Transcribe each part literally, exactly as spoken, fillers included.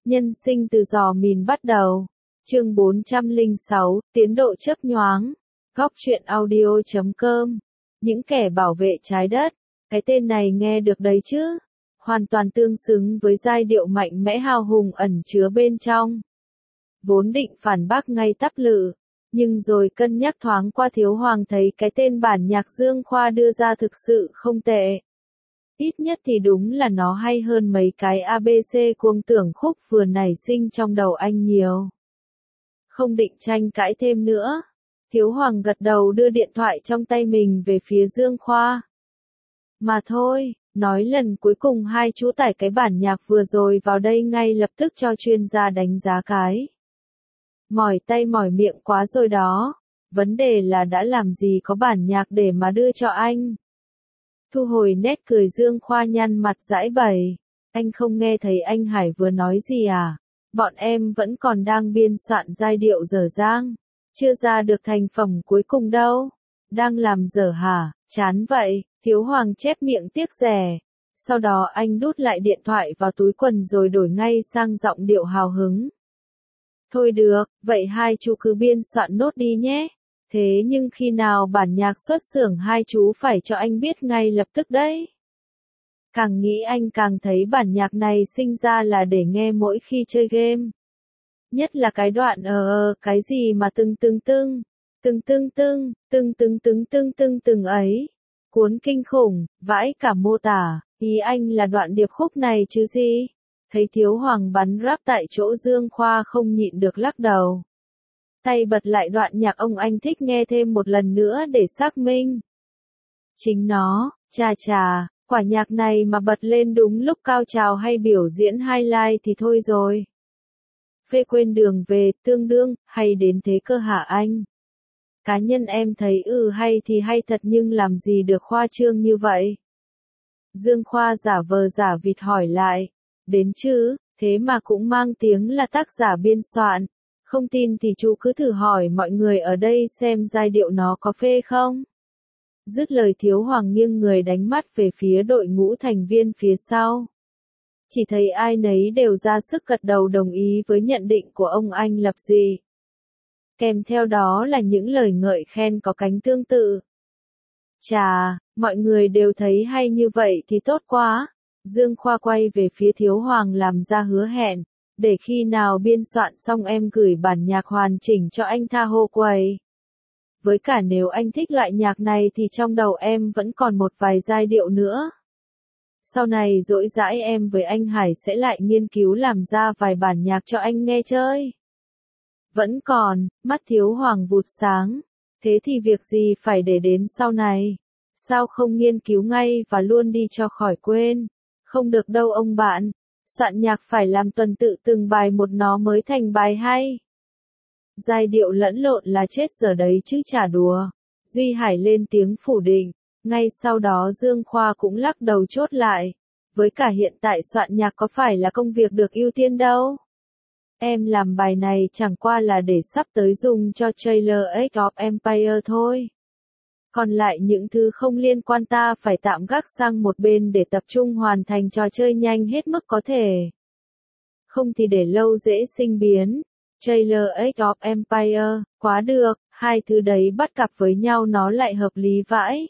Nhân sinh từ giò mìn bắt đầu. Chương bốn trăm lẻ sáu, tiến độ chớp nhoáng. Góc truyện audio chấm com. Những kẻ bảo vệ trái đất. Cái tên này nghe được đấy chứ? Hoàn toàn tương xứng với giai điệu mạnh mẽ hào hùng ẩn chứa bên trong. Vốn định phản bác ngay tắp lự, nhưng rồi cân nhắc thoáng qua Thiếu Hoàng thấy cái tên bản nhạc Dương Khoa đưa ra thực sự không tệ. Ít nhất thì đúng là nó hay hơn mấy cái a bê xê cuồng tưởng khúc vừa nảy sinh trong đầu anh nhiều. Không định tranh cãi thêm nữa, Thiếu Hoàng gật đầu đưa điện thoại trong tay mình về phía Dương Khoa. Mà thôi, nói lần cuối cùng hai chú tải cái bản nhạc vừa rồi vào đây ngay lập tức cho chuyên gia đánh giá cái. Mỏi tay mỏi miệng quá rồi đó, vấn đề là đã làm gì có bản nhạc để mà đưa cho anh. Thu hồi nét cười Dương Khoa nhăn mặt giãi bày. Anh không nghe thấy anh Hải vừa nói gì à? Bọn em vẫn còn đang biên soạn giai điệu dở dang. Chưa ra được thành phẩm cuối cùng đâu. Đang làm dở hả? Chán vậy. Thiếu Hoàng chép miệng tiếc rẻ. Sau đó anh đút lại điện thoại vào túi quần rồi đổi ngay sang giọng điệu hào hứng. Thôi được, vậy hai chú cứ biên soạn nốt đi nhé. Thế nhưng khi nào bản nhạc xuất xưởng hai chú phải cho anh biết ngay lập tức đấy. Càng nghĩ anh càng thấy bản nhạc này sinh ra là để nghe mỗi khi chơi game. Nhất là cái đoạn ờ ờ cái gì mà tưng tưng tưng, tưng tưng tưng, tưng tưng tưng tưng tưng tưng ấy. Cuốn kinh khủng, vãi cả mô tả, ý anh là đoạn điệp khúc này chứ gì. Thấy Thiếu Hoàng bắn rap tại chỗ Dương Khoa không nhịn được lắc đầu. Tay bật lại đoạn nhạc ông anh thích nghe thêm một lần nữa để xác minh. Chính nó, chà chà, quả nhạc này mà bật lên đúng lúc cao trào hay biểu diễn highlight thì thôi rồi. Phê quên đường về, tương đương, hay đến thế cơ hả anh? Cá nhân em thấy ừ hay thì hay thật nhưng làm gì được khoa trương như vậy? Dương Khoa giả vờ giả vịt hỏi lại. Đến chứ, thế mà cũng mang tiếng là tác giả biên soạn. Không tin thì chú cứ thử hỏi mọi người ở đây xem giai điệu nó có phê không? Dứt lời Thiếu Hoàng nghiêng người đánh mắt về phía đội ngũ thành viên phía sau. Chỉ thấy ai nấy đều ra sức gật đầu đồng ý với nhận định của ông anh Lập Dị. Kèm theo đó là những lời ngợi khen có cánh tương tự. Chà, mọi người đều thấy hay như vậy thì tốt quá. Dương Khoa quay về phía Thiếu Hoàng làm ra hứa hẹn. Để khi nào biên soạn xong em gửi bản nhạc hoàn chỉnh cho anh tha hồ quầy. Với cả nếu anh thích loại nhạc này thì trong đầu em vẫn còn một vài giai điệu nữa. Sau này rỗi rãi em với anh Hải sẽ lại nghiên cứu làm ra vài bản nhạc cho anh nghe chơi. Vẫn còn, mắt Thiếu Hoàng vụt sáng. Thế thì việc gì phải để đến sau này? Sao không nghiên cứu ngay và luôn đi cho khỏi quên? Không được đâu ông bạn. Soạn nhạc phải làm tuần tự từng bài một nó mới thành bài hay. Giai điệu lẫn lộn là chết giờ đấy chứ chả đùa. Duy Hải lên tiếng phủ định. Ngay sau đó Dương Khoa cũng lắc đầu chốt lại. Với cả hiện tại soạn nhạc có phải là công việc được ưu tiên đâu. Em làm bài này chẳng qua là để sắp tới dùng cho trailer Age of Empire thôi. Còn lại những thứ không liên quan ta phải tạm gác sang một bên để tập trung hoàn thành trò chơi nhanh hết mức có thể. Không thì để lâu dễ sinh biến. Trailer Age of Empire, quá được, hai thứ đấy bắt cặp với nhau nó lại hợp lý vãi.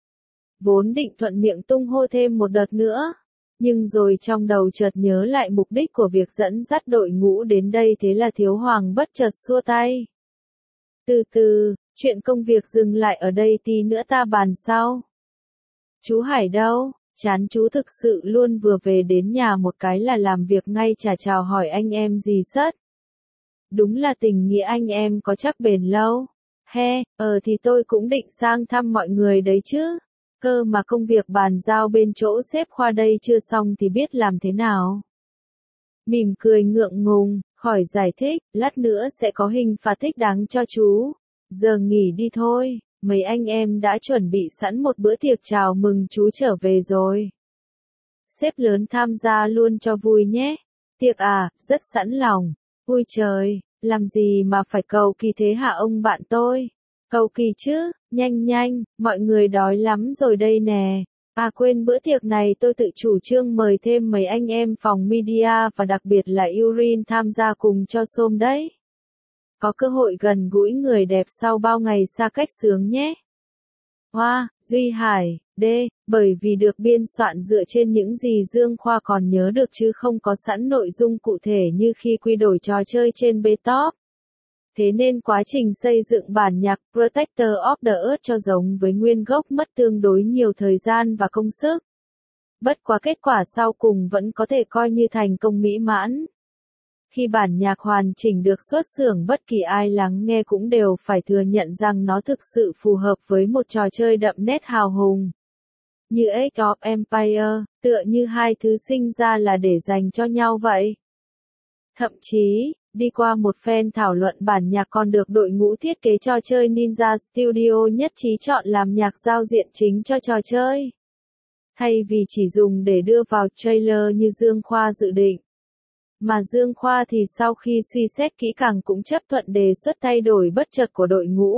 Vốn định thuận miệng tung hô thêm một đợt nữa. Nhưng rồi trong đầu chợt nhớ lại mục đích của việc dẫn dắt đội ngũ đến đây thế là Thiếu Hoàng bất chợt xua tay. Từ từ, chuyện công việc dừng lại ở đây tí nữa ta bàn sau. Chú Hải đâu? Chán chú thực sự luôn vừa về đến nhà một cái là làm việc ngay chả chào hỏi anh em gì sất. Đúng là tình nghĩa anh em có chắc bền lâu. He, ờ thì tôi cũng định sang thăm mọi người đấy chứ. Cơ mà công việc bàn giao bên chỗ sếp Khoa đây chưa xong thì biết làm thế nào. Mỉm cười ngượng ngùng, khỏi giải thích, lát nữa sẽ có hình phạt thích đáng cho chú. Giờ nghỉ đi thôi, mấy anh em đã chuẩn bị sẵn một bữa tiệc chào mừng chú trở về rồi. Sếp lớn tham gia luôn cho vui nhé. Tiệc à, rất sẵn lòng. Ui trời, làm gì mà phải cầu kỳ thế hả ông bạn tôi? Cầu kỳ chứ, nhanh nhanh, mọi người đói lắm rồi đây nè. À quên, bữa tiệc này tôi tự chủ trương mời thêm mấy anh em phòng media và đặc biệt là Yurin tham gia cùng cho xôm đấy. Có cơ hội gần gũi người đẹp sau bao ngày xa cách sướng nhé. Hoa, Duy Hải, D, bởi vì được biên soạn dựa trên những gì Dương Khoa còn nhớ được chứ không có sẵn nội dung cụ thể như khi quy đổi trò chơi trên B-top. Thế nên quá trình xây dựng bản nhạc Protector of the Earth cho giống với nguyên gốc mất tương đối nhiều thời gian và công sức. Bất quá kết quả sau cùng vẫn có thể coi như thành công mỹ mãn. Khi bản nhạc hoàn chỉnh được xuất xưởng, bất kỳ ai lắng nghe cũng đều phải thừa nhận rằng nó thực sự phù hợp với một trò chơi đậm nét hào hùng. Như Age of Empires, tựa như hai thứ sinh ra là để dành cho nhau vậy. Thậm chí, đi qua một phen thảo luận, bản nhạc còn được đội ngũ thiết kế trò chơi Ninja Studio nhất trí chọn làm nhạc giao diện chính cho trò chơi. Thay vì chỉ dùng để đưa vào trailer như Dương Khoa dự định. Mà Dương Khoa thì sau khi suy xét kỹ càng cũng chấp thuận đề xuất thay đổi bất chợt của đội ngũ.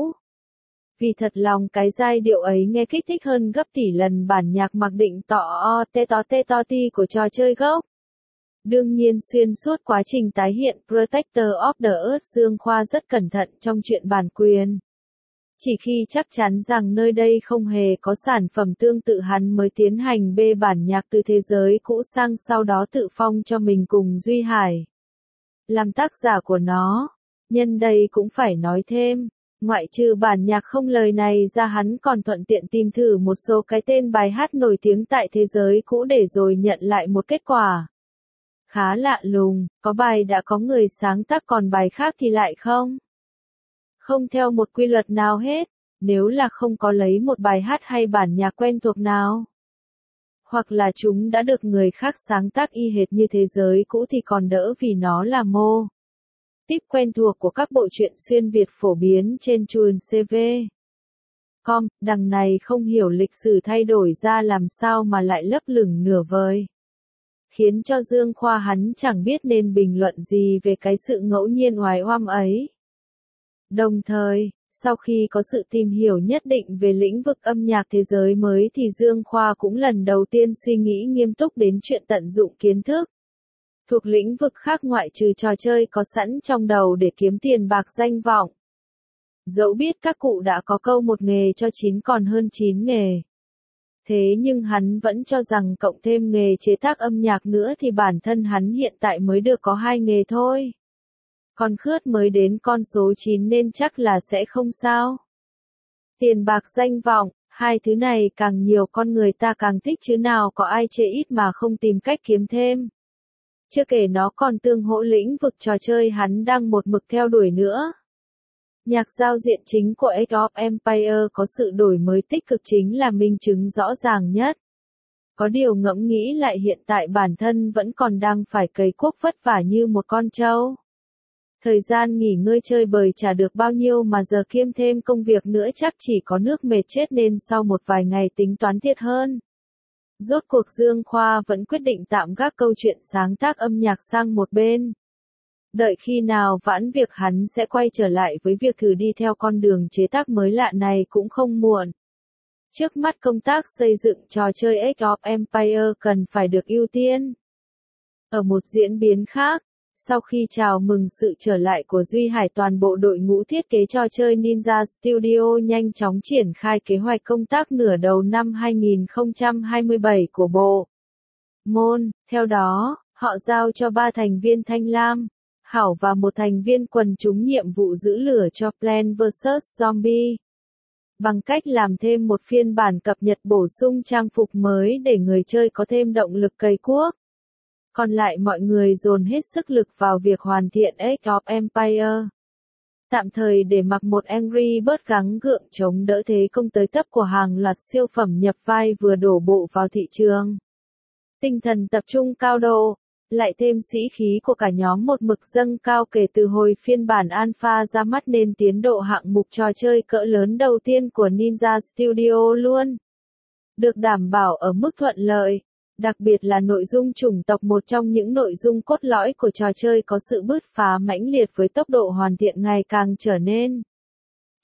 Vì thật lòng cái giai điệu ấy nghe kích thích hơn gấp tỷ lần bản nhạc mặc định tọ o tê to tê to ti của trò chơi gốc. Đương nhiên xuyên suốt quá trình tái hiện Protector of the Earth, Dương Khoa rất cẩn thận trong chuyện bản quyền. Chỉ khi chắc chắn rằng nơi đây không hề có sản phẩm tương tự hắn mới tiến hành bê bản nhạc từ thế giới cũ sang sau đó tự phong cho mình cùng Duy Hải làm tác giả của nó. Nhân đây cũng phải nói thêm, ngoại trừ bản nhạc không lời này ra, hắn còn thuận tiện tìm thử một số cái tên bài hát nổi tiếng tại thế giới cũ để rồi nhận lại một kết quả khá lạ lùng, có bài đã có người sáng tác còn bài khác thì lại không. Không theo một quy luật nào hết, nếu là không có lấy một bài hát hay bản nhạc quen thuộc nào. Hoặc là chúng đã được người khác sáng tác y hệt như thế giới cũ thì còn đỡ vì nó là mô típ quen thuộc của các bộ truyện xuyên Việt phổ biến trên chuồn xê vê chấm com, đằng này không hiểu lịch sử thay đổi ra làm sao mà lại lấp lửng nửa vời. Khiến cho Dương Khoa hắn chẳng biết nên bình luận gì về cái sự ngẫu nhiên oái oăm ấy. Đồng thời, sau khi có sự tìm hiểu nhất định về lĩnh vực âm nhạc thế giới mới thì Dương Khoa cũng lần đầu tiên suy nghĩ nghiêm túc đến chuyện tận dụng kiến thức thuộc lĩnh vực khác ngoại trừ trò chơi có sẵn trong đầu để kiếm tiền bạc danh vọng. Dẫu biết các cụ đã có câu một nghề cho chín còn hơn chín nghề. Thế nhưng hắn vẫn cho rằng cộng thêm nghề chế tác âm nhạc nữa thì bản thân hắn hiện tại mới được có hai nghề thôi. Còn khướt mới đến con số chín nên chắc là sẽ không sao. Tiền bạc danh vọng, hai thứ này càng nhiều con người ta càng thích chứ nào có ai chê ít mà không tìm cách kiếm thêm. Chưa kể nó còn tương hỗ lĩnh vực trò chơi hắn đang một mực theo đuổi nữa. Nhạc giao diện chính của Age of Empires có sự đổi mới tích cực chính là minh chứng rõ ràng nhất. Có điều ngẫm nghĩ lại hiện tại bản thân vẫn còn đang phải cày cuốc vất vả như một con trâu. Thời gian nghỉ ngơi chơi bời chả được bao nhiêu mà giờ kiêm thêm công việc nữa chắc chỉ có nước mệt chết nên sau một vài ngày tính toán thiệt hơn. Rốt cuộc Dương Khoa vẫn quyết định tạm gác câu chuyện sáng tác âm nhạc sang một bên. Đợi khi nào vãn việc hắn sẽ quay trở lại với việc thử đi theo con đường chế tác mới lạ này cũng không muộn. Trước mắt công tác xây dựng trò chơi Age of Empires cần phải được ưu tiên. Ở một diễn biến khác, sau khi chào mừng sự trở lại của Duy Hải, toàn bộ đội ngũ thiết kế trò chơi Ninja Studio nhanh chóng triển khai kế hoạch công tác nửa đầu năm hai nghìn không trăm hai mươi bảy của bộ môn. Theo đó, họ giao cho ba thành viên Thanh Lam, Hảo và một thành viên quần chúng nhiệm vụ giữ lửa cho Plants versus. Zombie. Bằng cách làm thêm một phiên bản cập nhật bổ sung trang phục mới để người chơi có thêm động lực cày cuốc. Còn lại mọi người dồn hết sức lực vào việc hoàn thiện Age of Empires. Tạm thời để mặc một Angry Birds gắng gượng chống đỡ thế công tới tấp của hàng loạt siêu phẩm nhập vai vừa đổ bộ vào thị trường. Tinh thần tập trung cao độ, lại thêm sĩ khí của cả nhóm một mực dâng cao kể từ hồi phiên bản alpha ra mắt nên tiến độ hạng mục trò chơi cỡ lớn đầu tiên của Ninja Studio luôn được đảm bảo ở mức thuận lợi. Đặc biệt là nội dung chủng tộc, một trong những nội dung cốt lõi của trò chơi có sự bứt phá mãnh liệt với tốc độ hoàn thiện ngày càng trở nên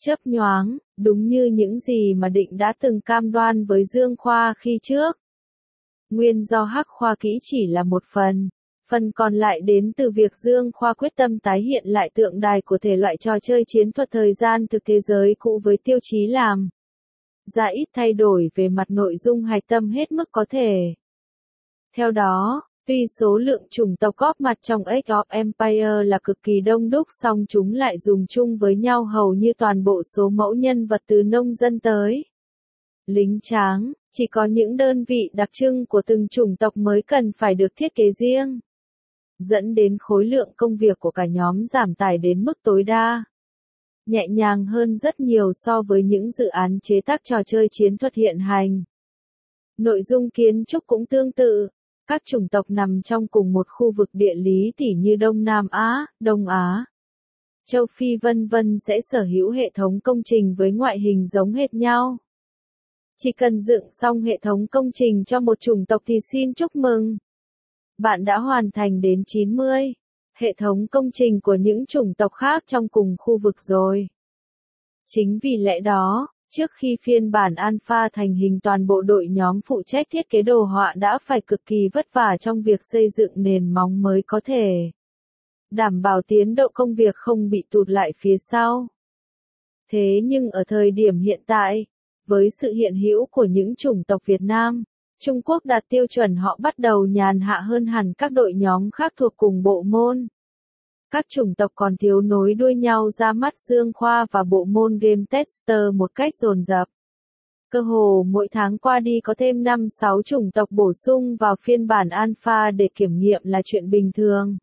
Chớp nhoáng, đúng như những gì mà Định đã từng cam đoan với Dương Khoa khi trước. Nguyên do Hắc Khoa kỹ chỉ là một phần, phần còn lại đến từ việc Dương Khoa quyết tâm tái hiện lại tượng đài của thể loại trò chơi chiến thuật thời gian thực thế giới cũ với tiêu chí làm ra ít thay đổi về mặt nội dung hạch tâm hết mức có thể. Theo đó, tuy số lượng chủng tộc góp mặt trong Age of Empires là cực kỳ đông đúc, song chúng lại dùng chung với nhau hầu như toàn bộ số mẫu nhân vật từ nông dân tới lính tráng, chỉ có những đơn vị đặc trưng của từng chủng tộc mới cần phải được thiết kế riêng, dẫn đến khối lượng công việc của cả nhóm giảm tải đến mức tối đa. Nhẹ nhàng hơn rất nhiều so với những dự án chế tác trò chơi chiến thuật hiện hành. Nội dung kiến trúc cũng tương tự. Các chủng tộc nằm trong cùng một khu vực địa lý tỉ như Đông Nam Á, Đông Á, Châu Phi vân vân sẽ sở hữu hệ thống công trình với ngoại hình giống hệt nhau. Chỉ cần dựng xong hệ thống công trình cho một chủng tộc thì xin chúc mừng. Bạn đã hoàn thành đến chín mươi hệ thống công trình của những chủng tộc khác trong cùng khu vực rồi. Chính vì lẽ đó, trước khi phiên bản alpha thành hình, toàn bộ đội nhóm phụ trách thiết kế đồ họa đã phải cực kỳ vất vả trong việc xây dựng nền móng mới có thể đảm bảo tiến độ công việc không bị tụt lại phía sau. Thế nhưng ở thời điểm hiện tại, với sự hiện hữu của những chủng tộc Việt Nam, Trung Quốc đạt tiêu chuẩn, họ bắt đầu nhàn hạ hơn hẳn các đội nhóm khác thuộc cùng bộ môn. Các chủng tộc còn thiếu nối đuôi nhau ra mắt Dương Khoa và bộ môn Game Tester một cách dồn dập. Cơ hồ mỗi tháng qua đi có thêm năm sáu chủng tộc bổ sung vào phiên bản alpha để kiểm nghiệm là chuyện bình thường.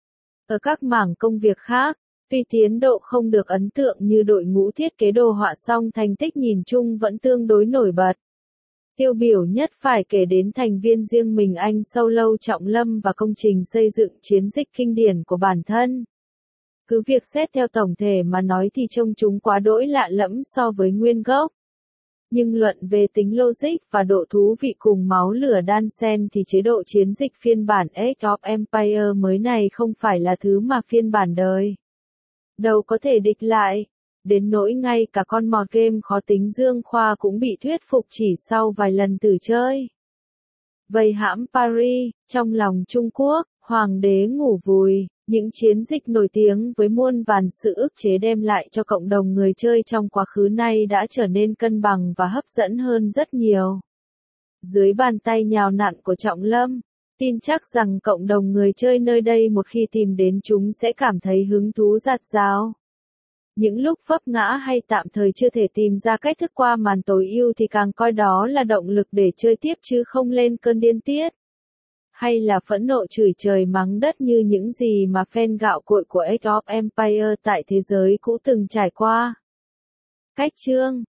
Ở các mảng công việc khác, tuy tiến độ không được ấn tượng như đội ngũ thiết kế đồ họa, song thành tích nhìn chung vẫn tương đối nổi bật. Tiêu biểu nhất phải kể đến thành viên riêng mình anh Solo Trọng Lâm và công trình xây dựng chiến dịch kinh điển của bản thân. Cứ việc xét theo tổng thể mà nói thì trông chúng quá đỗi lạ lẫm so với nguyên gốc. Nhưng luận về tính logic và độ thú vị cùng máu lửa đan xen thì chế độ chiến dịch phiên bản Age of Empires mới này không phải là thứ mà phiên bản đời đầu có thể địch lại. Đến nỗi ngay cả con mọt game khó tính Dương Khoa cũng bị thuyết phục chỉ sau vài lần thử chơi. Vây hãm Paris, trong lòng Trung Quốc, Hoàng đế ngủ vùi, những chiến dịch nổi tiếng với muôn vàn sự ức chế đem lại cho cộng đồng người chơi trong quá khứ nay đã trở nên cân bằng và hấp dẫn hơn rất nhiều. Dưới bàn tay nhào nặn của Trọng Lâm, tin chắc rằng cộng đồng người chơi nơi đây một khi tìm đến chúng sẽ cảm thấy hứng thú rạt rào. Những lúc vấp ngã hay tạm thời chưa thể tìm ra cách thức qua màn tối ưu thì càng coi đó là động lực để chơi tiếp chứ không lên cơn điên tiết. Hay là phẫn nộ chửi trời mắng đất như những gì mà fan gạo cội của Age of Empires tại thế giới cũ từng trải qua. Cách chương